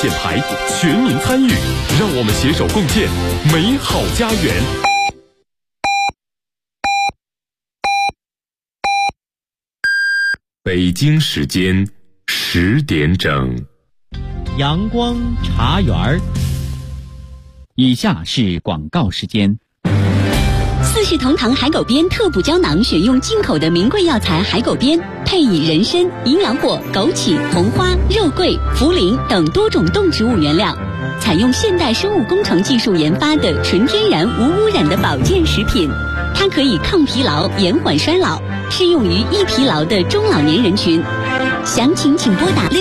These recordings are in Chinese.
建牌，全民参与，让我们携手共建美好家园。北京时间10点整， 阳光茶园。以下是广告时间。 四世同堂海狗鞭特补胶囊选用进口的名贵药材海狗鞭，配以人参、营养果、枸杞、红花、肉桂、茯苓等多种动植物原料，采用现代生物工程技术研发的纯天然无污染的保健食品。它可以抗疲劳、延缓衰老，适用于易疲劳的中老年人群。详情请拨打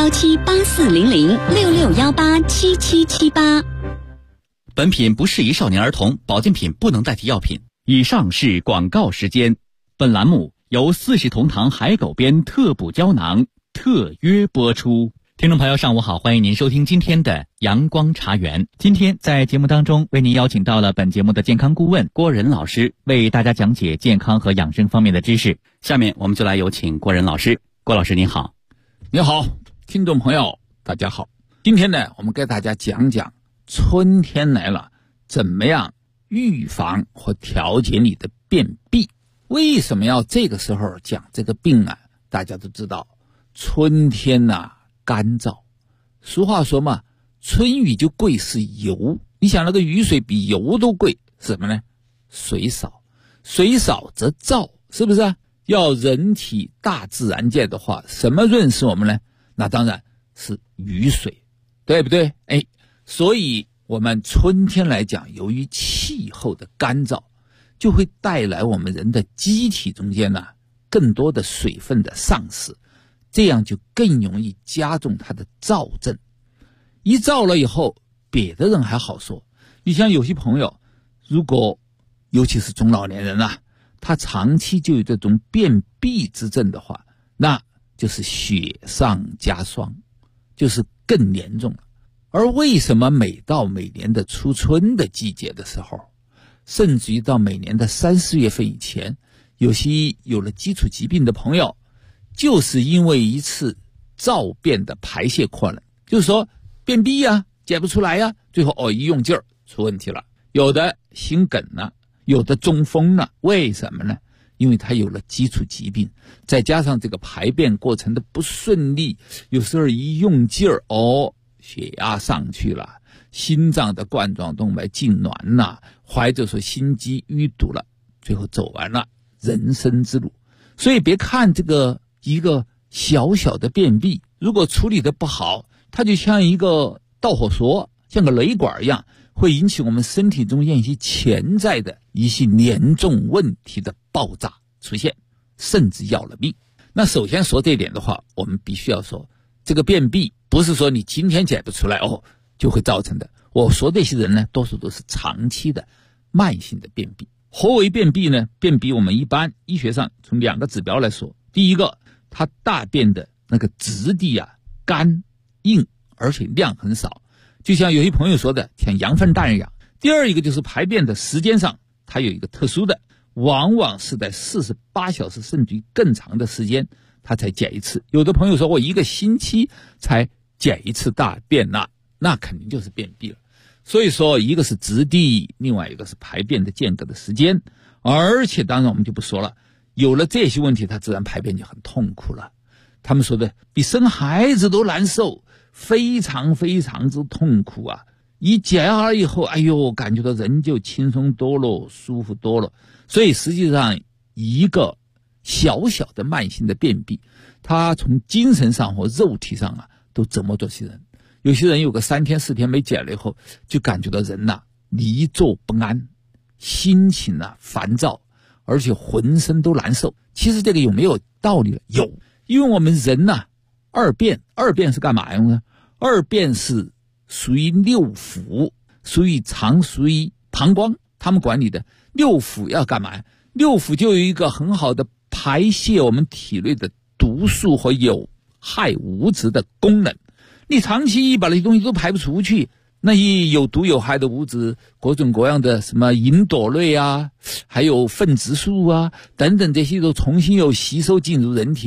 6617840066187778。 本品不适宜少年儿童，保健品不能代替药品。以上是广告时间。本栏目由四世同堂海狗鞭特补胶囊特约播出。听众朋友上午好，欢迎您收听今天的阳光茶园。今天在节目当中为您邀请到了本节目的健康顾问郭仁老师，为大家讲解健康和养生方面的知识。下面我们就来有请郭仁老师。郭老师您好。 你好，听众朋友大家好。今天呢，我们给大家讲讲春天来了，怎么样预防和调节你的便秘。为什么要这个时候讲这个病啊？大家都知道春天干燥，俗话说嘛，春雨就贵是油。你想那个雨水比油都贵，是什么呢？水少，水少则燥，是不是啊？要人体大自然界的话，什么润湿我们呢？那当然是雨水，对不对？所以我们春天来讲，由于气候的干燥，就会带来我们人的机体中间更多的水分的丧失，这样就更容易加重它的燥症。一燥了以后，别的人还好说，你像有些朋友，如果尤其是中老年人他长期就有这种便秘之症的话，那就是雪上加霜，就是更严重了。而为什么每到每年的初春的季节的时候，甚至于到每年的3、4月份以前，有些有了基础疾病的朋友，就是因为一次燥便的排泄困难，就是说便秘解不出来最后一用劲儿出问题了，有的心梗了，有的中风了。为什么呢？因为他有了基础疾病，再加上这个排便过程的不顺利，有时候一用劲儿血压上去了，心脏的冠状动脉痉挛了，或者说心肌淤堵了，最后走完了人生之路。所以别看这个一个小小的便秘，如果处理的不好，它就像一个导火索，像个雷管一样，会引起我们身体中间一些潜在的一些严重问题的爆炸出现，甚至要了命。那首先说这点的话，我们必须要说，这个便秘不是说你今天解不出来就会造成的。我说这些人呢，多数都是长期的慢性的便秘。何为便秘呢？便秘我们一般医学上从2个指标来说，第一个，它大便的那个质地干硬，而且量很少，就像有些朋友说的像羊粪蛋一样。第二一个就是排便的时间上，它有一个特殊的，往往是在48小时甚至于更长的时间他才解一次。有的朋友说我1个星期才解一次大便，那肯定就是便秘了。所以说一个是质地，另外一个是排便的间隔的时间。而且当然我们就不说了，有了这些问题，他自然排便就很痛苦了。他们说的比生孩子都难受，非常非常之痛苦一解下来以后，感觉到人就轻松多了，舒服多了。所以实际上一个小小的慢性的便秘，它从精神上和肉体上都折磨着些人。有些人有个3天4天没解了以后，就感觉到人离坐不安，心情烦躁，而且浑身都难受。其实这个有没有道理？有，因为我们人二便是干嘛用的？二便是属于六腑，属于肠，属于膀胱，他们管理的。六腑要干嘛？六腑就有一个很好的排泄我们体内的毒素和有害物质的功能。你长期把那些东西都排不出去，那些有毒有害的物质，各种各样的什么吲哚类还有粪质素等等，这些都重新又吸收进入人体，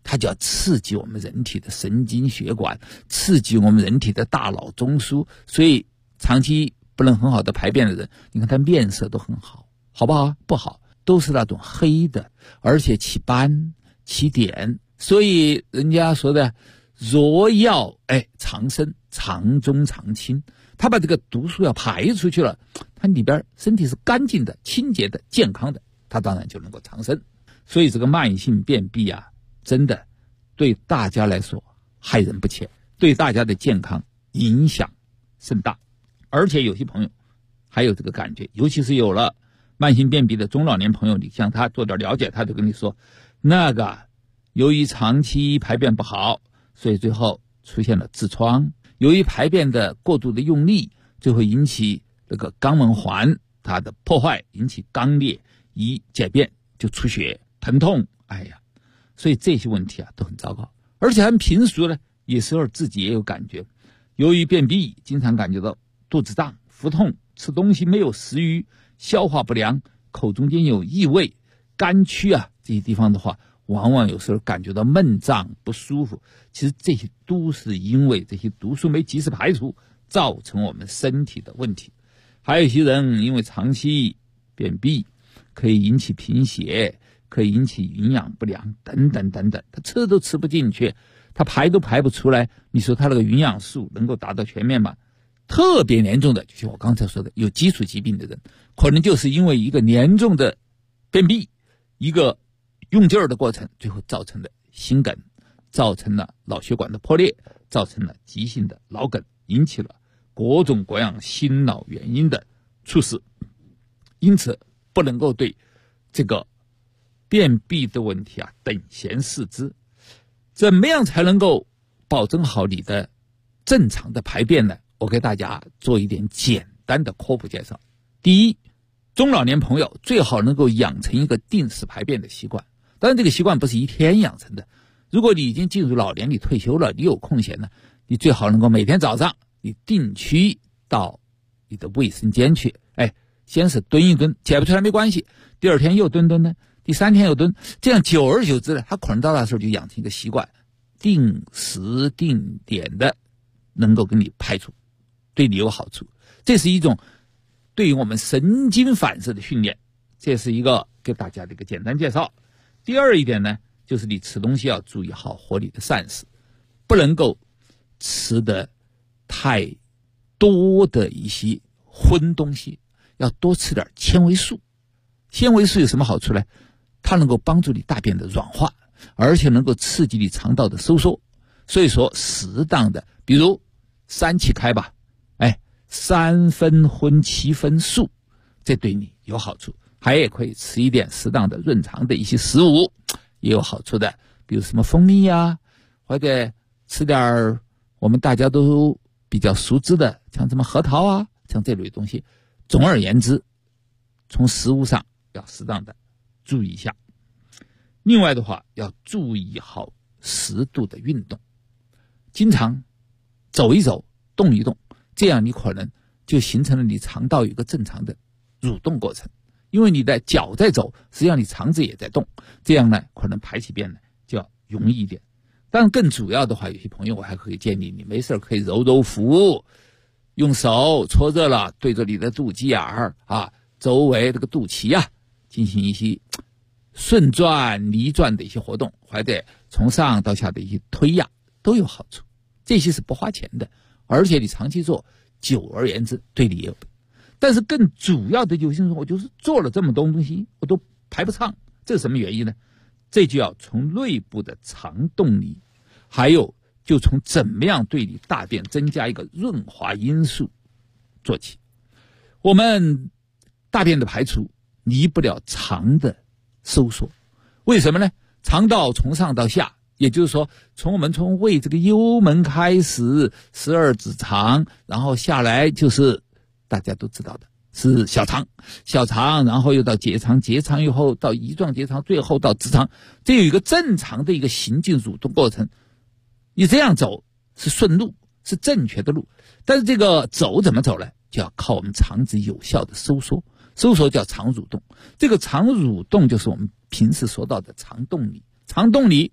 它就要刺激我们人体的神经血管，刺激我们人体的大脑中枢，所以长期不能很好的排便的人，你看他面色都很好，好不好？不好，都是那种黑的，而且起斑起点。所以人家说的若要长生长中长青，他把这个毒素要排出去了，他里边身体是干净的清洁的健康的，他当然就能够长生。所以这个慢性便秘啊，真的对大家来说害人不浅，对大家的健康影响甚大。而且有些朋友还有这个感觉，尤其是有了慢性便秘的中老年朋友，你向他做点了解，他就跟你说，那个由于长期排便不好，所以最后出现了痔疮，由于排便的过度的用力，就会引起那个肛门环它的破坏，引起肛裂，一解便就出血疼痛，所以这些问题啊都很糟糕。而且很平时呢，有时候自己也有感觉，由于便秘经常感觉到肚子胀腹痛，吃东西没有食欲，消化不良，口中间有异味，肝区啊这些地方的话，往往有时候感觉到闷胀不舒服。其实这些都是因为这些毒素没及时排除，造成我们身体的问题。还有一些人因为长期便秘，可以引起贫血，可以引起营养不良等等等等，他吃都吃不进去，他排都排不出来，你说他那个营养素能够达到全面吗？特别严重的，就像我刚才说的，有基础疾病的人，可能就是因为一个严重的便秘，一个用劲儿的过程，最后造成了心梗，造成了脑血管的破裂，造成了急性的脑梗，引起了各种各样心脑原因的猝死。因此不能够对这个便秘的问题啊等闲视之。怎么样才能够保证好你的正常的排便呢？我给大家做一点简单的科普介绍。第一，中老年朋友最好能够养成一个定时排便的习惯。当然这个习惯不是一天养成的，如果你已经进入老年，你退休了，你有空闲呢，你最好能够每天早上你定期到你的卫生间去，先是蹲一蹲，解不出来没关系，第二天又蹲蹲呢，第三天又蹲，这样久而久之呢，他可能到那时候就养成一个习惯，定时定点的能够给你排除，对你有好处。这是一种对于我们神经反射的训练，这是一个给大家的一个简单介绍。第二一点呢，就是你吃东西要注意好合理的膳食，不能够吃的太多的一些荤东西，要多吃点纤维素。纤维素有什么好处呢？它能够帮助你大便的软化，而且能够刺激你肠道的收缩。所以说适当的，比如3七开吧，3分荤7分素，这对你有好处。还也可以吃一点适当的润肠的一些食物，也有好处的，比如什么蜂蜜啊，或者吃点我们大家都比较熟知的，像什么核桃啊，像这类东西。总而言之，从食物上要适当的注意一下。另外的话，要注意好适度的运动，经常走一走，动一动，这样你可能就形成了你肠道有一个正常的蠕动过程。因为你的脚在走，实际上你肠子也在动，这样呢可能排起便呢就要容易一点。当然更主要的话，有些朋友我还可以建议你没事可以揉揉腹，用手搓热了对着你的肚脐眼儿周围这个肚脐进行一些顺转离转的一些活动，或者从上到下的一些推压，都有好处。这些是不花钱的，而且你长期做，久而言之对你也有。但是更主要的就是说，我就是做了这么多东西我都排不畅，这是什么原因呢？这就要从内部的肠动力，还有就从怎么样对你大便增加一个润滑因素做起。我们大便的排除离不了肠的收缩，为什么呢？肠道从上到下，也就是说从胃这个幽门开始，12指肠，然后下来就是大家都知道的是小肠，然后又到结肠，结肠以后到乙状结肠，最后到直肠，这有一个正常的一个行进蠕动过程。你这样走是顺路，是正确的路，但是这个走怎么走呢？就要靠我们肠子有效的收缩，收缩叫肠蠕动。这个肠蠕动就是我们平时说到的肠动力，肠动力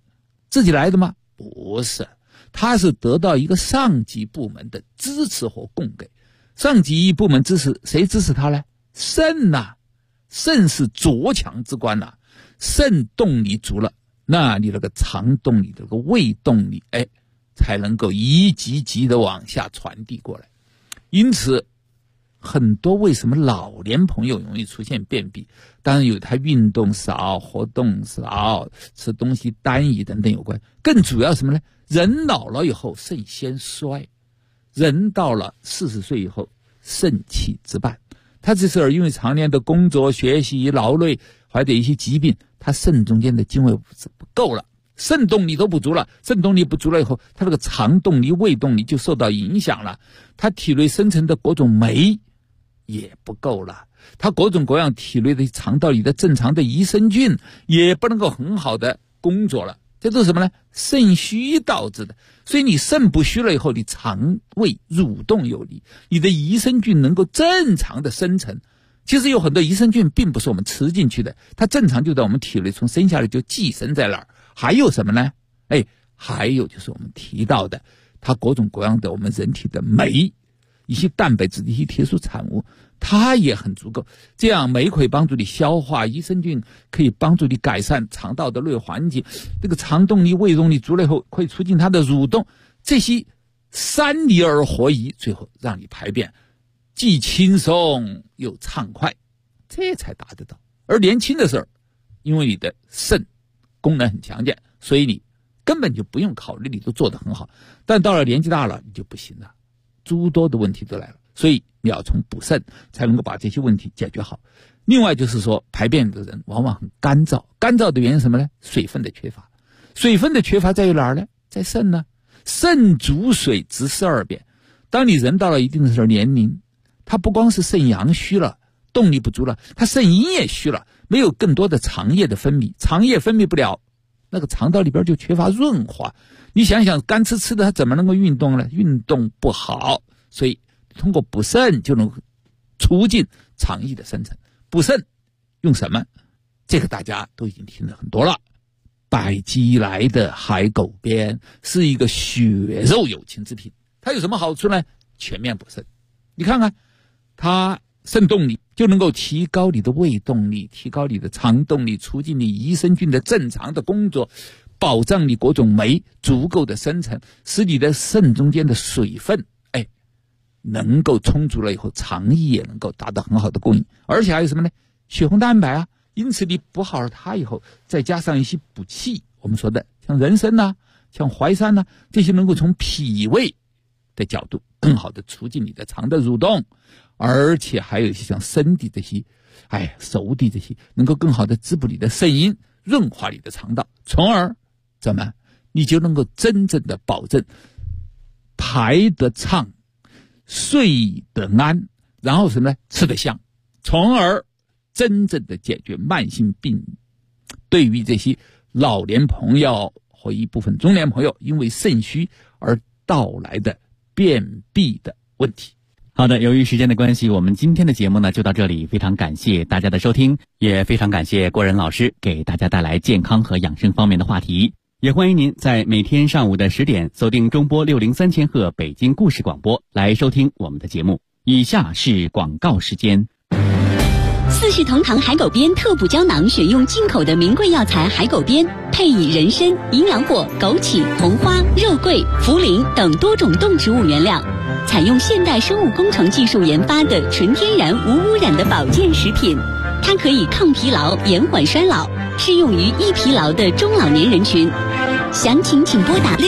自己来的吗？不是，他是得到一个上级部门的支持和供给。上级部门支持，谁支持他呢？肾呐，肾是着强之官呐，肾动力足了，那你那个肠动力、这个胃动力，才能够一级级的往下传递过来。因此，很多为什么老年朋友容易出现便秘，当然有他运动少、活动少、吃东西单一等等有关，更主要什么呢？人老了以后肾先衰，人到了40岁以后肾气之半，他这时候因为常年的工作学习劳累或者一些疾病，他肾中间的精微物质不够了，肾动力都不足了，肾动力不足了以后，他这个肠动力、胃动力就受到影响了，他体内生成的各种酶也不够了，他各种各样体内的肠道里的正常的益生菌也不能够很好的工作了，这都是什么呢？肾虚导致的。所以你肾不虚了以后，你肠胃蠕动有力，你的益生菌能够正常的生成。其实有很多益生菌并不是我们吃进去的，它正常就在我们体内从生下来就寄生在那儿。还有什么呢？还有就是我们提到的它各种各样的我们人体的酶，一些蛋白质的一些特殊产物，它也很足够，这样酶可以帮助你消化，益生菌可以帮助你改善肠道的内环境，这个肠动力、胃动力足了以后可以促进它的蠕动，这些三离而合一，最后让你排便既轻松又畅快，这才达得到。而年轻的时候，因为你的肾功能很强健，所以你根本就不用考虑，你都做得很好，但到了年纪大了你就不行了，诸多的问题都来了，所以你要从补肾才能够把这些问题解决好。另外就是说，排便的人往往很干燥，干燥的原因是什么呢？水分的缺乏。水分的缺乏在于哪儿呢？在肾呢。肾主水直12便，当你人到了一定的时候年龄，它不光是肾阳虚了，动力不足了，它肾阴也虚了，没有更多的肠液的分泌，肠液分泌不了，那个肠道里边就缺乏润滑。你想想，干吃吃的它怎么能够运动呢？运动不好，所以通过补肾就能促进肠液的生成。补肾用什么？这个大家都已经听了很多了。百济来的海狗鞭是一个血肉有情之品，它有什么好处呢？全面补肾。你看看它肾动力就能够提高你的胃动力，提高你的肠动力，促进你益生菌的正常的工作，保障你各种酶足够的生成，使你的肾中间的水分能够充足了以后，肠液也能够达到很好的供应。而且还有什么呢？血红蛋白啊。因此你补好了它以后，再加上一些补气，我们说的像人参啊，像淮山啊，这些能够从脾胃的角度更好的促进你的肠的蠕动，而且还有一些像生地这些熟地这些，能够更好的滋补你的肾阴，润滑你的肠道，从而怎么你就能够真正的保证排得畅，睡得安，然后什么呢？吃得香，从而真正的解决慢性病。对于这些老年朋友和一部分中年朋友因为肾虚而到来的便秘的问题。 好的，由于时间的关系，我们今天的节目呢就到这里，非常感谢大家的收听，也非常感谢郭仁老师给大家带来健康和养生方面的话题。也欢迎您在每天上午的10点锁定中波603千赫北京故事广播来收听我们的节目。以下是广告时间。 四世同堂海狗鞭特补胶囊选用进口的名贵药材海狗鞭，配以人参、营养果、枸杞、红花、肉桂、茯苓等多种动植物原料，采用现代生物工程技术研发的纯天然无污染的保健食品。它可以抗疲劳、延缓衰老，适用于易疲劳的中老年人群。详情请拨打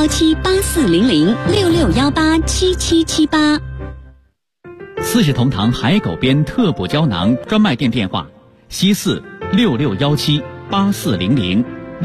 6617840066187778。 四世同堂海狗鞭特补胶囊专卖店电话：西4 66178400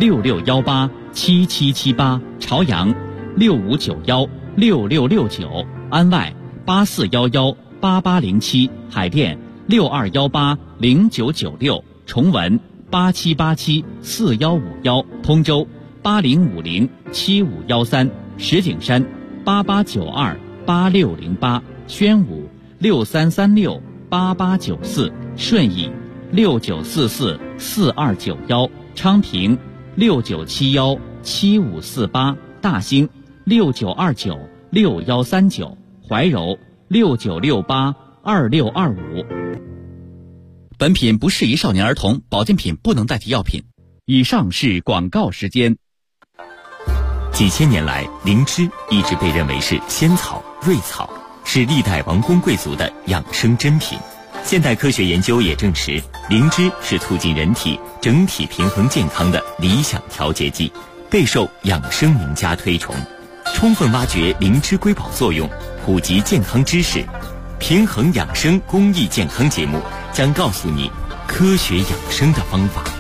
66187778，朝阳6591 6669，安外8411 8807，海淀6218 0996，重文8787 4151，通州8050 7513，石景山8892 8608，宣武6336 8894，顺义6944 4291，昌平6971 7548，大兴69296139，怀柔69682625。本品不适宜少年儿童，保健品不能代替药品。以上是广告时间。 几千年来，灵芝一直被认为是仙草、瑞草，是历代王公贵族的养生珍品。现代科学研究也证实，灵芝是促进人体整体平衡健康的理想调节剂，备受养生名家推崇。充分挖掘灵芝瑰宝作用，普及健康知识，平衡养生公益健康节目将告诉你科学养生的方法。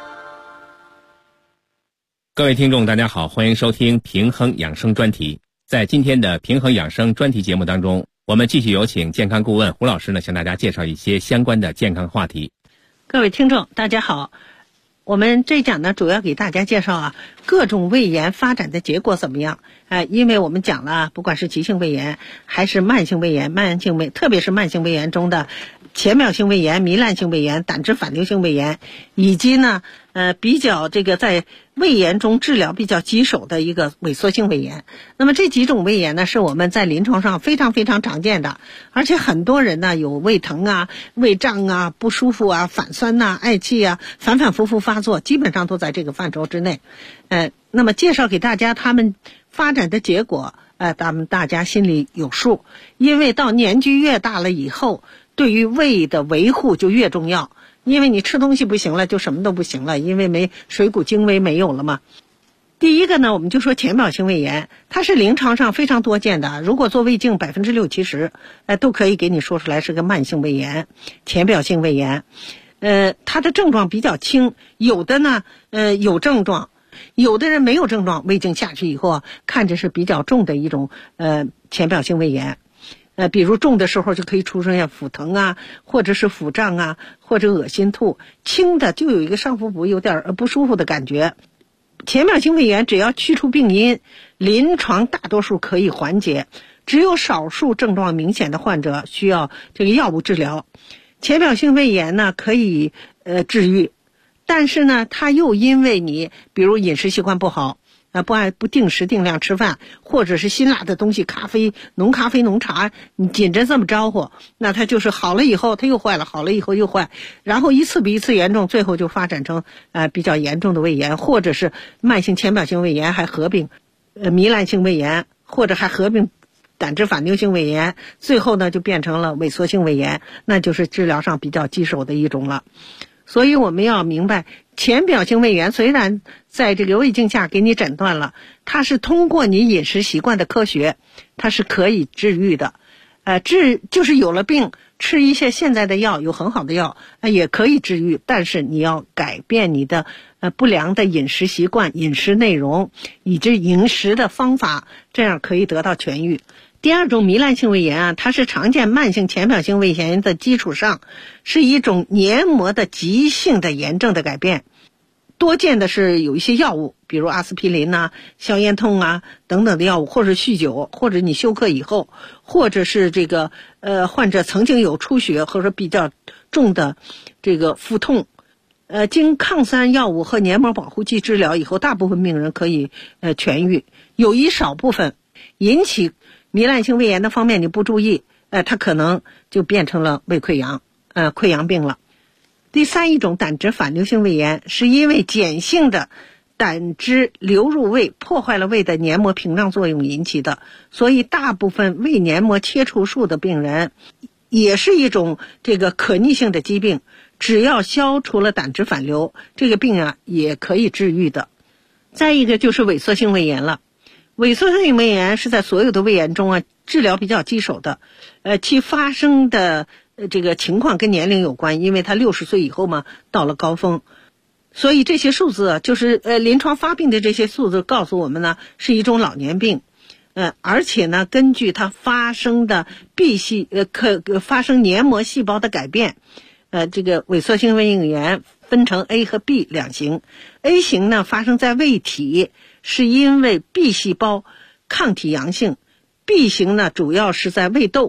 各位听众大家好，欢迎收听平衡养生专题。在今天的平衡养生专题节目当中，我们继续有请健康顾问胡老师呢，向大家介绍一些相关的健康话题。 各位听众大家好，我们这一讲呢，主要给大家介绍各种胃炎发展的结果怎么样。因为我们讲了，不管是急性胃炎还是慢性胃炎，特别是慢性胃炎中的浅表性胃炎、糜烂性胃炎、胆汁反流性胃炎，以及呢比较在胃炎中治疗比较棘手的一个萎缩性胃炎。那么这几种胃炎呢，是我们在临床上非常非常常见的，而且很多人呢有胃疼啊、胃胀啊、不舒服啊、反酸啊、嗳气啊，反反复复发作，基本上都在这个范畴之内。那么介绍给大家他们发展的结果，大家心里有数。因为到年纪越大了以后，对于胃的维护就越重要。因为你吃东西不行了，就什么都不行了，因为水谷精微没有了嘛。第一个呢，我们就说浅表性胃炎，它是临床上非常多见的。如果做胃镜，60%-70%都可以给你说出来是个慢性胃炎、浅表性胃炎。它的症状比较轻，有的呢有症状，有的人没有症状，胃镜下去以后看着是比较重的一种浅表性胃炎。比如重的时候就可以出现腹疼啊，或者是腹胀啊，或者恶心吐；轻的就有一个上腹部有点不舒服的感觉。浅表性胃炎只要去除病因，临床大多数可以缓解，只有少数症状明显的患者需要这个药物治疗。浅表性胃炎呢可以治愈，但是呢它又因为你比如饮食习惯不好，不定时定量吃饭，或者是辛辣的东西，浓咖啡浓茶，你紧着这么招呼，那它就是好了以后它又坏了，好了以后又坏，然后一次比一次严重，最后就发展成比较严重的胃炎，或者是慢性浅表性胃炎还合并糜烂性胃炎，或者还合并胆汁反流性胃炎，最后呢就变成了萎缩性胃炎，那就是治疗上比较棘手的一种了。所以我们要明白，浅表性胃炎虽然在这个胃镜下给你诊断了，它是通过你饮食习惯的科学，它是可以治愈的。就是有了病，吃一些现在的药，有很好的药也可以治愈，但是你要改变你的不良的饮食习惯、饮食内容以及饮食的方法，这样可以得到痊愈。第二种糜烂性胃炎它是常见慢性浅表性胃炎的基础上，是一种黏膜的急性的炎症的改变。多见的是有一些药物，比如阿司匹林消炎痛等等的药物，或者酗酒，或者你休克以后，或者是这个患者曾经有出血或者比较重的这个腹痛。经抗酸药物和黏膜保护剂治疗以后，大部分病人可以痊愈。有一少部分引起糜烂性胃炎的方面你不注意，它可能就变成了胃溃疡，溃疡病了。第三一种胆汁反流性胃炎，是因为碱性的胆汁流入胃，破坏了胃的黏膜屏障作用引起的，所以大部分胃黏膜切除术的病人也是一种这个可逆性的疾病，只要消除了胆汁反流，这个病也可以治愈的。再一个就是萎缩性胃炎了。萎缩性胃炎是在所有的胃炎中治疗比较棘手的，其发生的这个情况跟年龄有关，因为他60岁以后嘛，到了高峰，所以这些数字就是临床发病的这些数字告诉我们呢，是一种老年病。而且呢，根据它发生的发生黏膜细胞的改变，这个萎缩性胃炎分成 A 和 B 两型。A 型呢发生在胃体，是因为 B 细胞抗体阳性。B 型呢主要是在胃窦，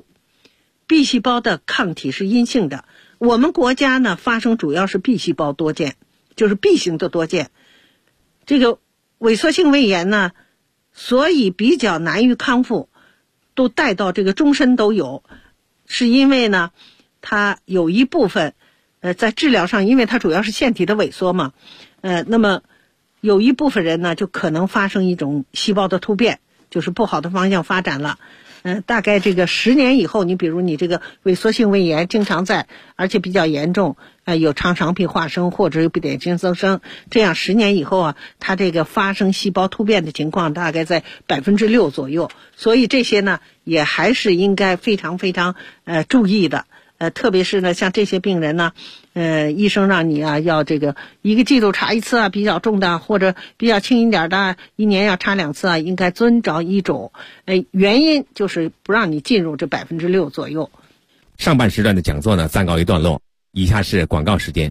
B 细胞的抗体是阴性的。我们国家呢发生主要是 B 细胞多见，就是 B 型的多见。这个萎缩性胃炎呢，所以比较难于康复，都带到这个终身都有，是因为呢它有一部分在治疗上，因为它主要是腺体的萎缩嘛，那么有一部分人呢就可能发生一种细胞的突变，就是不好的方向发展了。大概这个10年以后，你比如你这个萎缩性胃炎经常在，而且比较严重，有肠肠壁化生或者有不典型增生，这样10年以后啊，它这个发生细胞突变的情况大概在6%左右，所以这些呢也还是应该非常非常注意的。特别是呢，像这些病人呢，医生让你啊要这个1个季度查一次啊，比较重的或者比较轻一点的，1年要查2次啊，应该遵照医嘱。原因就是不让你进入这6%左右。 上半时段的讲座呢暂告一段落，以下是广告时间。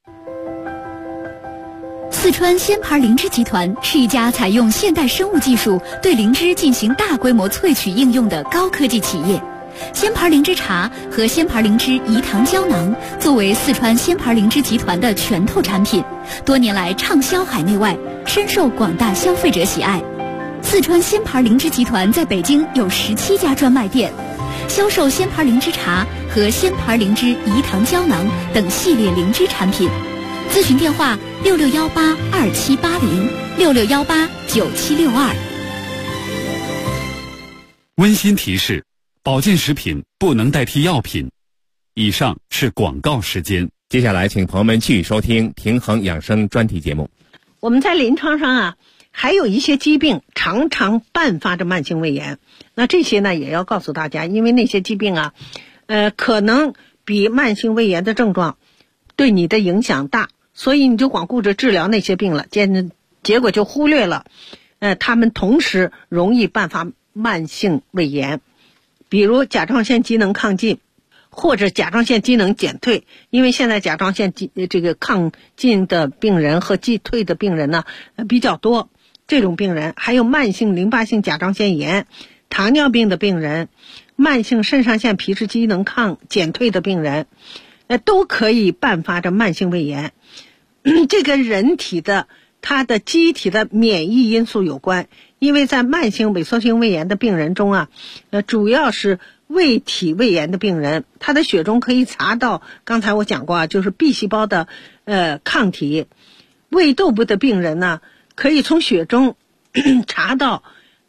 四川鲜牌灵芝集团是一家采用现代生物技术对灵芝进行大规模萃取应用的高科技企业。鲜牌灵芝茶和鲜牌灵芝饴糖胶囊作为四川鲜牌灵芝集团的拳头产品，多年来畅销海内外，深受广大消费者喜爱。四川鲜牌灵芝集团在北京有17家专卖店，销售鲜牌灵芝茶和鲜牌灵芝饴糖胶囊等系列灵芝产品。咨询电话6618278066189762。 温馨提示：保健食品不能代替药品。以上是广告时间。 接下来请朋友们继续收听平衡养生专题节目。 我们在临床上啊，还有一些疾病常常伴发着慢性胃炎，那这些呢也要告诉大家，因为那些疾病啊，可能比慢性胃炎的症状对你的影响大，所以你就光顾着治疗那些病了，结果就忽略了他们同时容易伴发慢性胃炎。比如甲状腺机能亢进或者甲状腺机能减退，因为现在甲状腺这个亢进的病人和击退的病人呢比较多，这种病人还有慢性淋巴性甲状腺炎、糖尿病的病人、慢性肾上腺皮质机能减退的病人，都可以伴发着慢性胃炎。这跟人体的它的机体的免疫因素有关，因为在慢性萎缩性胃炎的病人中啊，主要是胃体胃炎的病人，他的血中可以查到，刚才我讲过啊，就是 B 细胞的抗体。胃窦部的病人呢，可以从血中查到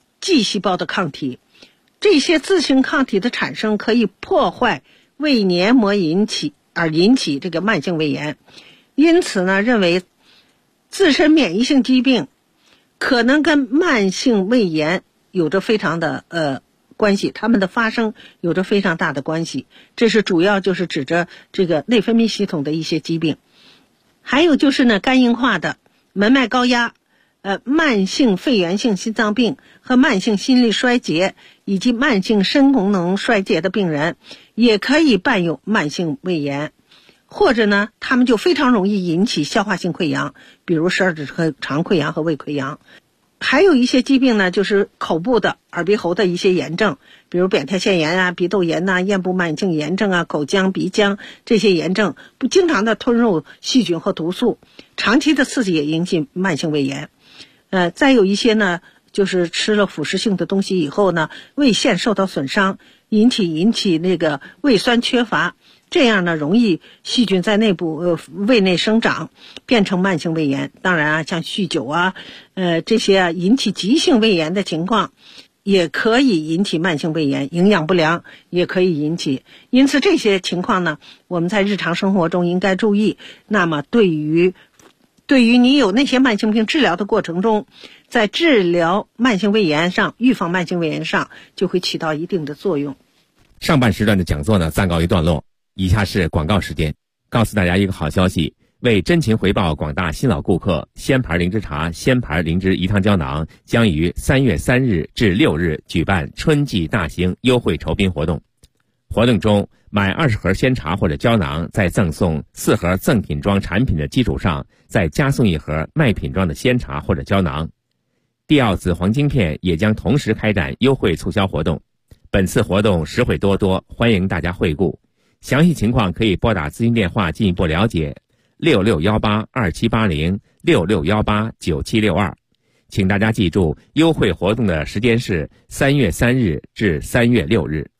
G 细胞的抗体。这些自性抗体的产生可以破坏胃黏膜引起这个慢性胃炎。因此呢，认为自身免疫性疾病可能跟慢性胃炎有着非常的关系，它们的发生有着非常大的关系。这是主要就是指着这个内分泌系统的一些疾病。还有就是呢，肝硬化的、门脉高压、慢性肺源性心脏病和慢性心力衰竭以及慢性肾功能衰竭的病人也可以伴有慢性胃炎。或者呢，他们就非常容易引起消化性溃疡，比如12指肠溃疡和胃溃疡。还有一些疾病呢，就是口部的、耳鼻喉的一些炎症，比如扁桃腺炎啊、鼻窦炎啊、咽部慢性炎症啊、口腔、鼻腔这些炎症，不经常的吞入细菌和毒素，长期的刺激也引起慢性胃炎。再有一些呢，就是吃了腐蚀性的东西以后呢，胃腺受到损伤，引起那个胃酸缺乏。这样呢，容易细菌在内部胃内生长，变成慢性胃炎。当然啊，像酗酒啊，这些啊引起急性胃炎的情况，也可以引起慢性胃炎。营养不良也可以引起。因此这些情况呢，我们在日常生活中应该注意。那么对于你有那些慢性病治疗的过程中，在治疗慢性胃炎上、预防慢性胃炎上就会起到一定的作用。 上半时段的讲座呢暂告一段落。以下是广告时间，告诉大家一个好消息，为真情回报广大新老顾客，鲜牌灵芝茶、鲜牌灵芝饴糖胶囊将于3月3日至6日举办春季大型优惠酬宾活动。活动中，买20盒鲜茶或者胶囊，在赠送4盒赠品装产品的基础上，再加送1盒卖品装的鲜茶或者胶囊。帝奥紫黄晶片也将同时开展优惠促销活动。本次活动实惠多多，欢迎大家惠顾。详细情况可以拨打咨询电话进一步了解，66182780，66189762。 请大家记住，优惠活动的时间是3月3日至3月6日。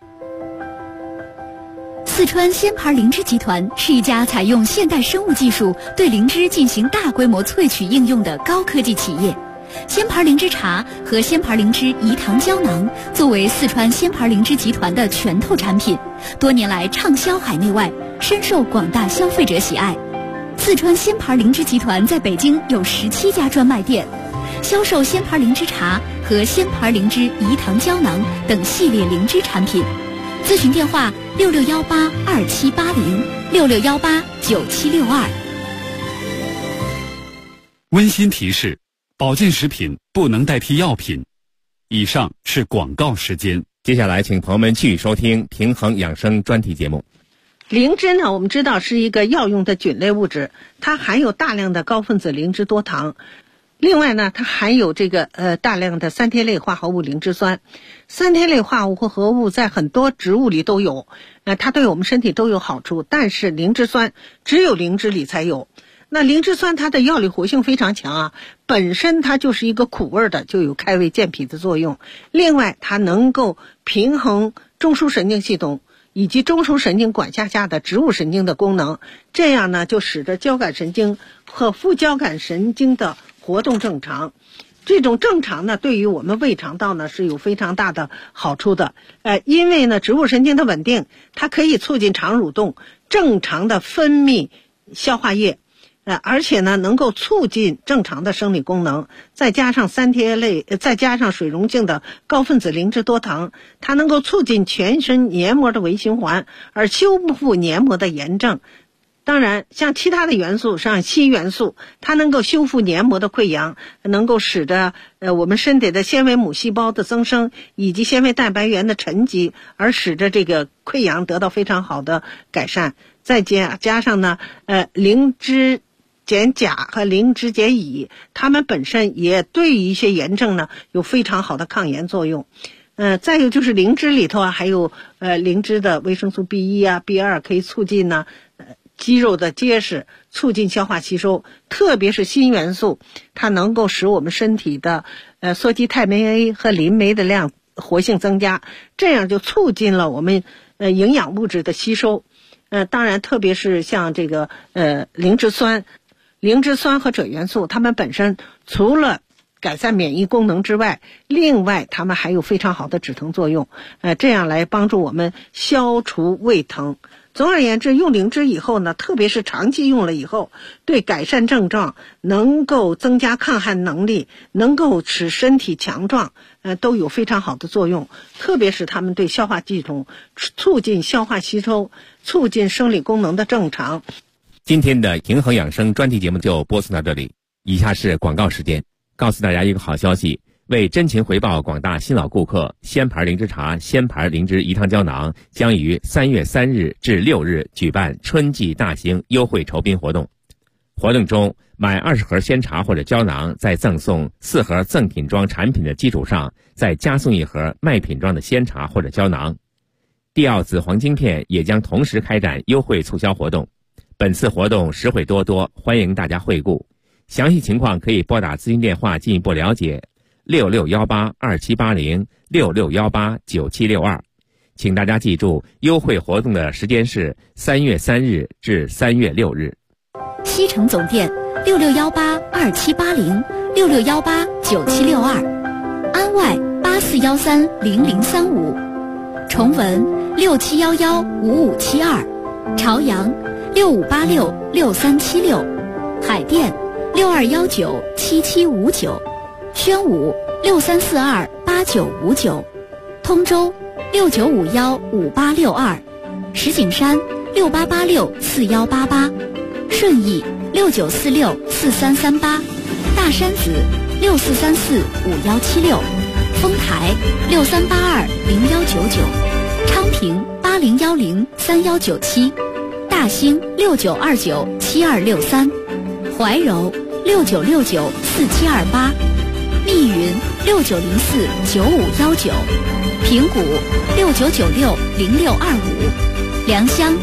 四川鲜牌灵芝集团是一家采用现代生物技术对灵芝进行大规模萃取应用的高科技企业。鲜牌灵芝茶和鲜牌灵芝饴糖胶囊作为四川鲜牌灵芝集团的拳头产品，多年来畅销海内外，深受广大消费者喜爱。四川鲜牌灵芝集团在北京有17家专卖店，销售鲜牌灵芝茶和鲜牌灵芝饴糖胶囊等系列灵芝产品。咨询电话66182780，66189762。 温馨提示：保健食品不能代替药品。以上是广告时间。 接下来，请朋友们继续收听平衡养生专题节目。 灵芝呢，我们知道是一个药用的菌类物质，它含有大量的高分子灵芝多糖。另外呢，它含有大量的三萜类化合物灵芝酸。三萜类化合物在很多植物里都有，它对我们身体都有好处，但是灵芝酸只有灵芝里才有。那灵芝酸它的药理活性非常强啊，本身它就是一个苦味的，就有开胃健脾的作用。另外，它能够平衡中枢神经系统以及中枢神经管辖下的植物神经的功能，这样呢就使得交感神经和副交感神经的活动正常。这种正常呢，对于我们胃肠道呢是有非常大的好处的。因为呢，植物神经的稳定，它可以促进肠蠕动，正常的分泌消化液，而且呢，能够促进正常的生理功能。再加上三萜类，再加上水溶性的高分子灵芝多糖，它能够促进全身黏膜的微循环，而修复黏膜的炎症。当然，像其他的元素，像硒元素，它能够修复黏膜的溃疡，能够使得我们身体的纤维母细胞的增生以及纤维蛋白原的沉积，而使得这个溃疡得到非常好的改善。再加上呢，灵芝碱钾和灵芝碱乙，它们本身也对于一些炎症呢有非常好的抗炎作用。再有就是灵芝里头啊，还有灵芝的维生素 B1 啊、B2 可以促进呢肌肉的结实，促进消化吸收，特别是锌元素，它能够使我们身体的羧基肽酶 A 和磷酶的量活性增加，这样就促进了我们营养物质的吸收。当然，特别是像这个灵芝酸和锗元素，它们本身除了改善免疫功能之外，另外它们还有非常好的止疼作用，这样来帮助我们消除胃疼。总而言之，用灵芝以后呢，特别是长期用了以后，对改善症状，能够增加抗旱能力，能够使身体强壮，都有非常好的作用。特别是它们对消化系统促进消化吸收，促进生理功能的正常。 今天的平衡养生专题节目就播送到这里，以下是广告时间。告诉大家一个好消息，为真情回报广大新老顾客，鲜牌灵芝茶、鲜牌灵芝饴糖胶囊将于3月3日至6日举办春季大型优惠酬宾活动。活动中，买20盒鲜茶或者胶囊，在赠送4盒赠品装产品的基础上，再加送1盒卖品装的鲜茶或者胶囊。帝奥紫黄晶片也将同时开展优惠促销活动。本次活动实惠多多，欢迎大家惠顾。详细情况可以拨打咨询电话进一步了解，66182780，66189762。请大家记住，优惠活动的时间是3月3日至3月6日。 西城总店66182780，66189762，安外84130035，崇文67115572，朝阳65866376，海淀62197759，宣武63428959，通州69515862，石景山68864188，顺义69464338，大山子64345176，丰台63820199，昌平80103197，大兴69297263，怀柔69694728，密云69049519，平谷69960625，良乡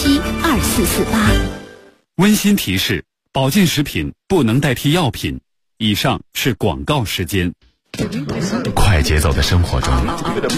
69372448。 温馨提示：保健食品不能代替药品。 以上是广告时间。 快节奏的生活中，